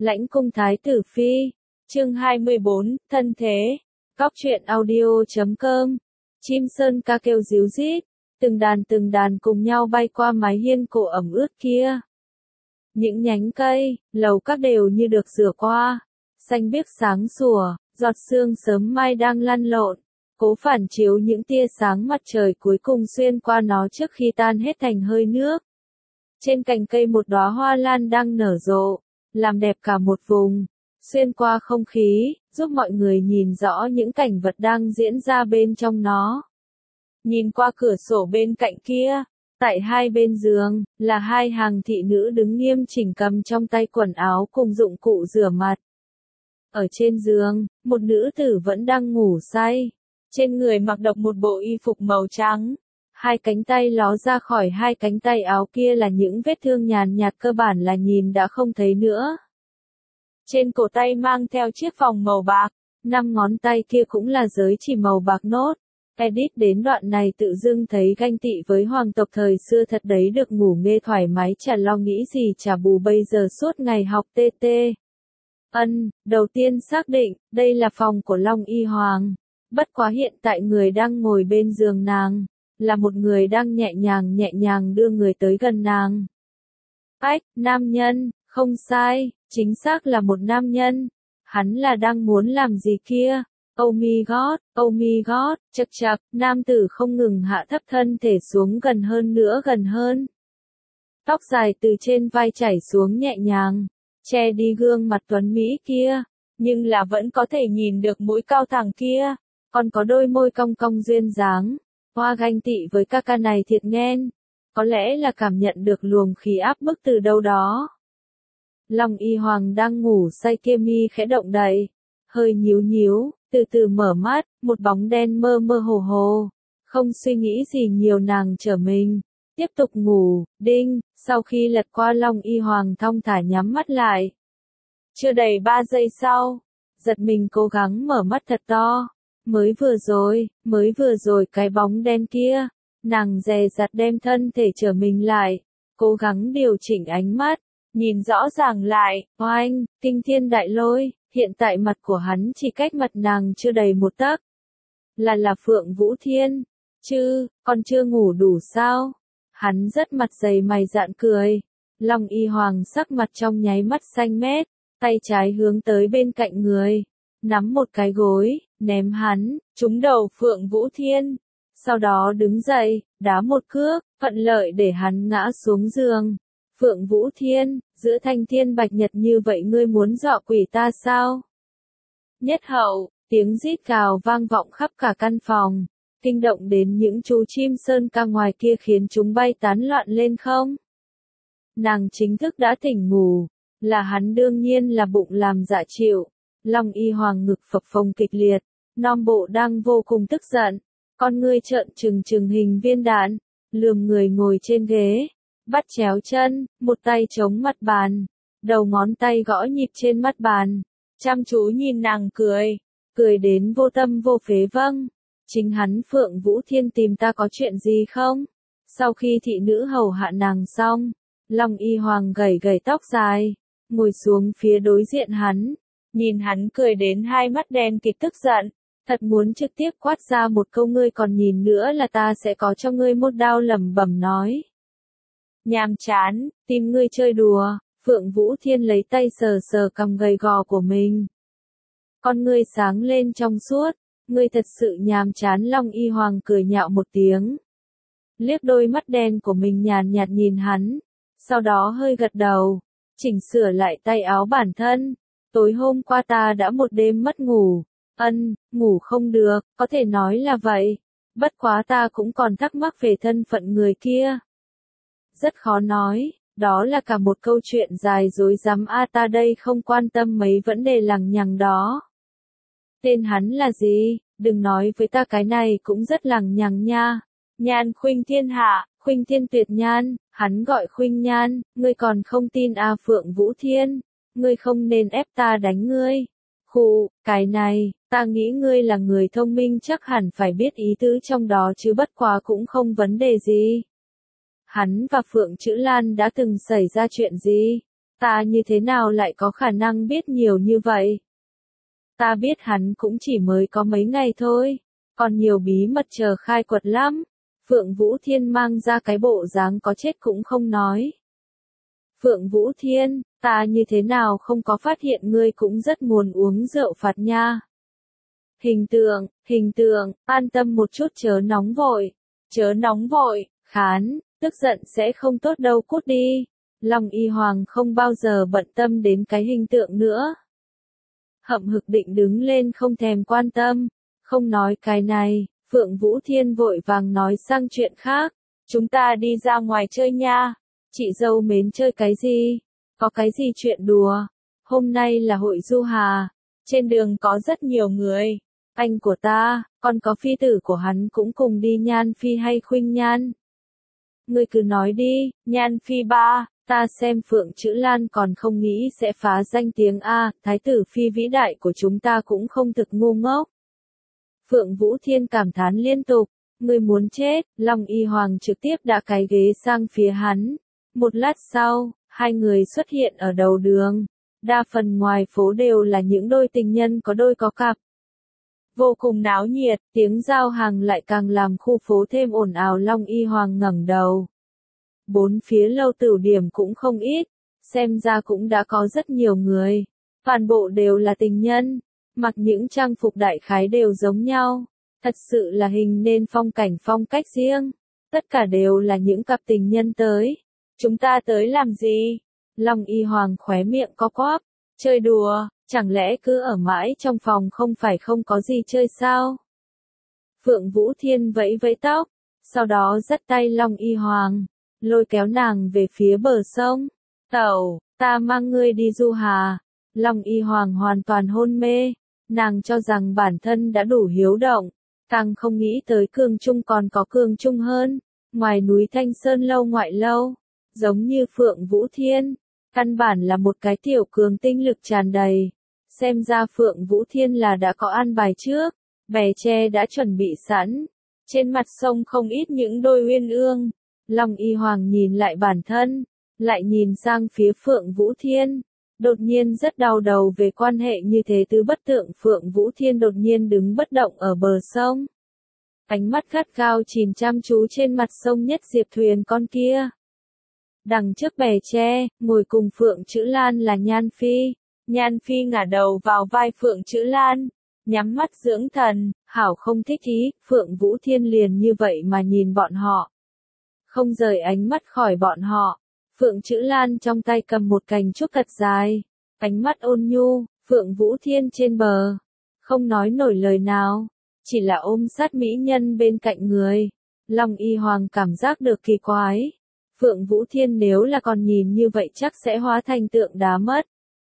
Lãnh cung thái tử phi. Chương 24, thân thế. Cóc truyện audio.com. Chim sơn ca kêu ríu rít, từng đàn cùng nhau bay qua mái hiên cổ ẩm ướt kia. Những nhánh cây, lầu các đều như được rửa qua, xanh biếc sáng sủa, giọt sương sớm mai đang lăn lộn, cố phản chiếu những tia sáng mặt trời cuối cùng xuyên qua nó trước khi tan hết thành hơi nước. Trên cành cây một đóa hoa lan đang nở rộ, làm đẹp cả một vùng, xuyên qua không khí, giúp mọi người nhìn rõ những cảnh vật đang diễn ra bên trong nó. Nhìn qua cửa sổ bên cạnh kia, tại hai bên giường, là hai hàng thị nữ đứng nghiêm chỉnh cầm trong tay quần áo cùng dụng cụ rửa mặt. Ở trên giường, một nữ tử vẫn đang ngủ say. Trên người mặc độc một bộ y phục màu trắng. Hai cánh tay ló ra khỏi hai cánh tay áo kia là những vết thương nhàn nhạt cơ bản là nhìn đã không thấy nữa. Trên cổ tay mang theo chiếc vòng màu bạc, 5 ngón tay kia cũng là giới chỉ màu bạc nốt. Edit đến đoạn này tự dưng thấy ganh tị với hoàng tộc thời xưa thật đấy, được ngủ mê thoải mái chả lo nghĩ gì trả bù bây giờ suốt ngày học TT. Đầu tiên xác định, đây là phòng của Long Y Hoàng. Bất quá hiện tại người đang ngồi bên giường nàng, là một người đang nhẹ nhàng đưa người tới gần nàng. Nam nhân, không sai, chính xác là một nam nhân. Hắn là đang muốn làm gì kia? Oh my god, chậc, nam tử không ngừng hạ thấp thân thể xuống gần hơn. Tóc dài từ trên vai chảy xuống nhẹ nhàng, che đi gương mặt tuấn mỹ kia, nhưng là vẫn có thể nhìn được mũi cao thẳng kia, còn có đôi môi cong cong duyên dáng. Hoa ganh tị với ca này thiệt nghen, có lẽ là cảm nhận được luồng khí áp bức từ đâu đó. Long Y Hoàng đang ngủ say kia mi khẽ động đậy, hơi nhíu, từ từ mở mắt, một bóng đen mơ hồ, không suy nghĩ gì nhiều nàng trở mình, tiếp tục ngủ. Đinh, sau khi lật qua Long Y Hoàng thong thả nhắm mắt lại. Chưa đầy 3 giây sau, giật mình cố gắng mở mắt thật to. Mới vừa rồi cái bóng đen kia, nàng dè dặt đem thân thể trở mình lại, cố gắng điều chỉnh ánh mắt, nhìn rõ ràng lại. Oanh, kinh thiên đại lôi, hiện tại mặt của hắn chỉ cách mặt nàng chưa đầy 1 tấc. Là Phượng Vũ Thiên, còn chưa ngủ đủ sao? Hắn rất mặt dày mày dạn cười. Long Y Hoàng sắc mặt trong nháy mắt xanh mét, tay trái hướng tới bên cạnh người, nắm một cái gối, ném hắn, trúng đầu Phượng Vũ Thiên. Sau đó đứng dậy, đá một cước, thuận lợi để hắn ngã xuống giường. Phượng Vũ Thiên, giữa thanh thiên bạch nhật như vậy ngươi muốn dọa quỷ ta sao? Nhất hậu, tiếng rít gào vang vọng khắp cả căn phòng, kinh động đến những chú chim sơn ca ngoài kia khiến chúng bay tán loạn lên không? Nàng chính thức đã tỉnh ngủ, là hắn đương nhiên là bụng làm dạ chịu. Long Y Hoàng ngực phập phồng kịch liệt, non bộ đang vô cùng tức giận, con ngươi trợn trừng hình viên đạn, lườm người ngồi trên ghế, bắt chéo chân, một tay chống mặt bàn, đầu ngón tay gõ nhịp trên mắt bàn, chăm chú nhìn nàng cười đến vô tâm vô phế. Vâng, chính hắn Phượng Vũ Thiên tìm ta có chuyện gì không? Sau khi thị nữ hầu hạ nàng xong, Long Y Hoàng gẩy tóc dài, ngồi xuống phía đối diện hắn, nhìn hắn cười đến hai mắt đen kịt tức giận, thật muốn trực tiếp quát ra một câu ngươi còn nhìn nữa là ta sẽ có cho ngươi một đao, lẩm bẩm nói. Nhàm chán, tìm ngươi chơi đùa. Phượng Vũ Thiên lấy tay sờ cằm gầy gò của mình. Con ngươi sáng lên trong suốt, ngươi thật sự nhàm chán. Long Y Hoàng cười nhạo một tiếng, liếc đôi mắt đen của mình nhàn nhạt nhìn hắn, sau đó hơi gật đầu, chỉnh sửa lại tay áo bản thân. Tối hôm qua ta đã một đêm mất ngủ. Ngủ không được, có thể nói là vậy. Bất quá ta cũng còn thắc mắc về thân phận người kia. Rất khó nói, đó là cả một câu chuyện dài dối rắm ta đây không quan tâm mấy vấn đề lằng nhằng đó. Tên hắn là gì? Đừng nói với ta cái này cũng rất lằng nhằng nha. Nhan Khuynh Thiên Hạ, Khuynh Thiên Tuyệt Nhan, hắn gọi Khuynh Nhan, ngươi còn không tin Phượng Vũ Thiên, ngươi không nên ép ta đánh ngươi. Khụ, cái này, ta nghĩ ngươi là người thông minh chắc hẳn phải biết ý tứ trong đó chứ, bất quá cũng không vấn đề gì. Hắn và Phượng Chữ Lan đã từng xảy ra chuyện gì? Ta như thế nào lại có khả năng biết nhiều như vậy? Ta biết hắn cũng chỉ mới có mấy ngày thôi, còn nhiều bí mật chờ khai quật lắm. Phượng Vũ Thiên mang ra cái bộ dáng có chết cũng không nói. Phượng Vũ Thiên, ta như thế nào không có phát hiện ngươi cũng rất muốn uống rượu phạt nha. Hình tượng, an tâm một chút chớ nóng vội, khán, tức giận sẽ không tốt đâu cút đi. Long Y Hoàng không bao giờ bận tâm đến cái hình tượng nữa. Hậm hực định đứng lên không thèm quan tâm, không nói cái này, Phượng Vũ Thiên vội vàng nói sang chuyện khác. Chúng ta đi ra ngoài chơi nha. Chị dâu mến chơi cái gì? Có cái gì chuyện đùa? Hôm nay là hội du hà. Trên đường có rất nhiều người. Anh của ta, còn có phi tử của hắn cũng cùng đi Nhan Phi hay Khuynh Nhan? Ngươi cứ nói đi, Nhan Phi ba, ta xem Phượng Chữ Lan còn không nghĩ sẽ phá danh tiếng A, thái tử phi vĩ đại của chúng ta cũng không thực ngu ngốc. Phượng Vũ Thiên cảm thán liên tục, ngươi muốn chết, Long Y Hoàng trực tiếp đá cái ghế sang phía hắn. Một lát sau, hai người xuất hiện ở đầu đường. Đa phần ngoài phố đều là những đôi tình nhân có đôi có cặp. Vô cùng náo nhiệt, tiếng giao hàng lại càng làm khu phố thêm ồn ào. Long Y Hoàng ngẩng đầu. Bốn phía lâu tửu điểm cũng không ít, xem ra cũng đã có rất nhiều người. Toàn bộ đều là tình nhân, mặc những trang phục đại khái đều giống nhau. Thật sự là hình nên phong cách riêng. Tất cả đều là những cặp tình nhân tới. Chúng ta tới làm gì? Long Y Hoàng khóe miệng co quắp. Chơi đùa, chẳng lẽ cứ ở mãi trong phòng không phải không có gì chơi sao? Phượng Vũ Thiên vẫy vẫy tóc, sau đó dắt tay Long Y Hoàng, lôi kéo nàng về phía bờ sông. Tẩu, ta mang ngươi đi du hà. Long Y Hoàng hoàn toàn hôn mê, nàng cho rằng bản thân đã đủ hiếu động, càng không nghĩ tới cường trung còn có cường trung hơn. Ngoài núi Thanh Sơn lâu ngoại lâu, giống như Phượng Vũ Thiên, căn bản là một cái tiểu cường tinh lực tràn đầy. Xem ra Phượng Vũ Thiên là đã có an bài trước, bè tre đã chuẩn bị sẵn. Trên mặt sông không ít những đôi uyên ương. Long Y Hoàng nhìn lại bản thân, lại nhìn sang phía Phượng Vũ Thiên. Đột nhiên rất đau đầu về quan hệ như thế tứ bất tượng. Phượng Vũ Thiên đột nhiên đứng bất động ở bờ sông. Ánh mắt gắt gao chìm chăm chú trên mặt sông Nhất Diệp thuyền con kia. Đằng trước bè tre, ngồi cùng Phượng Chữ Lan là Nhan Phi. Nhan Phi ngả đầu vào vai Phượng Chữ Lan, nhắm mắt dưỡng thần, hảo không thích ý. Phượng Vũ Thiên liền như vậy mà nhìn bọn họ, không rời ánh mắt khỏi bọn họ. Phượng Chữ Lan trong tay cầm một cành trúc thật dài, ánh mắt ôn nhu. Phượng Vũ Thiên trên bờ, không nói nổi lời nào, chỉ là ôm sát mỹ nhân bên cạnh người. Long Y Hoàng cảm giác được kỳ quái. Phượng Vũ Thiên nếu là còn nhìn như vậy chắc sẽ hóa thành tượng đá mất.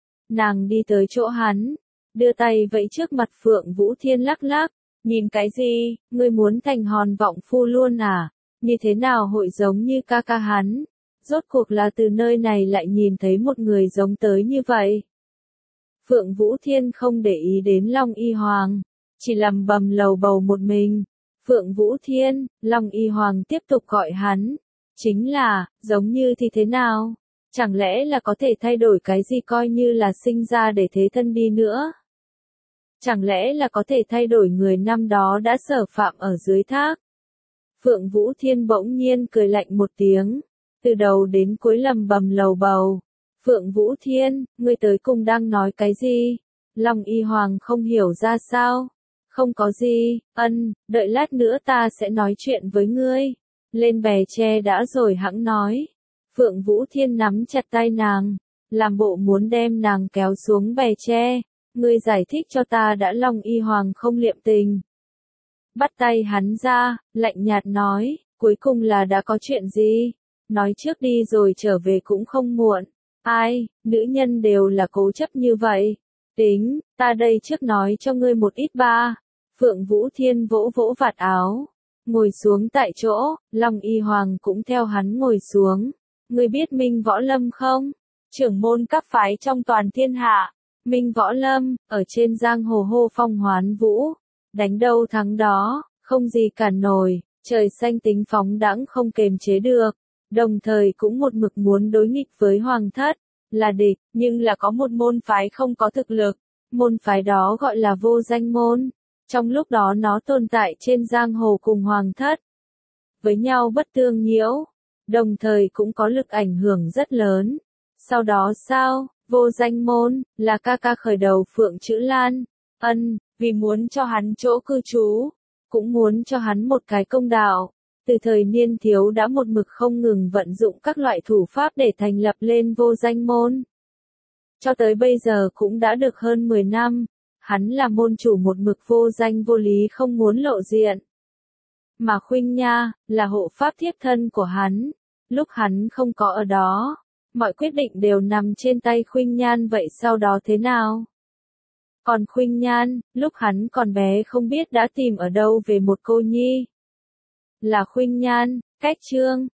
Nàng đi tới chỗ hắn, đưa tay vẫy trước mặt Phượng Vũ Thiên lắc lắc. Nhìn cái gì, ngươi muốn thành hòn vọng phu luôn à? Như thế nào hội giống như ca ca hắn? Rốt cuộc là từ nơi này lại nhìn thấy một người giống tới như vậy. Phượng Vũ Thiên không để ý đến Long Y Hoàng, chỉ lầm bầm lầu bầu một mình. Phượng Vũ Thiên, Long Y Hoàng tiếp tục gọi hắn. Chính là, giống như thì thế nào? Chẳng lẽ là có thể thay đổi cái gì coi như là sinh ra để thế thân đi nữa? Chẳng lẽ là có thể thay đổi người năm đó đã sở phạm ở dưới thác? Phượng Vũ Thiên bỗng nhiên cười lạnh một tiếng, từ đầu đến cuối lầm bầm lầu bầu. Phượng Vũ Thiên, ngươi tới cùng đang nói cái gì? Long Y Hoàng không hiểu ra sao. Không có gì, đợi lát nữa ta sẽ nói chuyện với ngươi. Lên bè tre đã rồi hẵng nói. Phượng Vũ Thiên nắm chặt tay nàng, làm bộ muốn đem nàng kéo xuống bè tre. Ngươi giải thích cho ta đã. Long Y Hoàng không liệm tình, bắt tay hắn ra, lạnh nhạt nói, cuối cùng là đã có chuyện gì? Nói trước đi rồi trở về cũng không muộn. Ai, nữ nhân đều là cố chấp như vậy. Tính, ta đây trước nói cho ngươi một ít ba. Phượng Vũ Thiên vỗ vỗ vạt áo, ngồi xuống tại chỗ. Long Y Hoàng cũng theo hắn ngồi xuống. Ngươi biết Minh Võ Lâm không? Trưởng môn các phái trong toàn thiên hạ. Minh Võ Lâm, ở trên giang hồ hô phong hoán vũ, đánh đâu thắng đó, không gì cản nổi, trời xanh tính phóng đãng không kềm chế được, đồng thời cũng một mực muốn đối nghịch với Hoàng thất. là địch, nhưng là có một môn phái không có thực lực. Môn phái đó gọi là Vô Danh môn. Trong lúc đó nó tồn tại trên giang hồ cùng hoàng thất. Với nhau bất tương nhiễu, đồng thời cũng có lực ảnh hưởng rất lớn. Sau đó sao? Vô Danh môn, là ca ca khởi đầu Phượng Chữ Lan. Vì muốn cho hắn chỗ cư trú, cũng muốn cho hắn một cái công đạo. Từ thời niên thiếu đã một mực không ngừng vận dụng các loại thủ pháp để thành lập lên Vô Danh môn. Cho tới bây giờ cũng đã được hơn 10 năm, hắn là môn chủ một mực vô danh vô lý không muốn lộ diện. Mà Khuynh Nha, là hộ pháp thiếp thân của hắn. Lúc hắn không có ở đó, mọi quyết định đều nằm trên tay Khuynh Nhan, vậy sau đó thế nào? Còn Khuynh Nhan, lúc hắn còn bé không biết đã tìm ở đâu về một cô nhi. Là Khuynh Nhan, cách chương.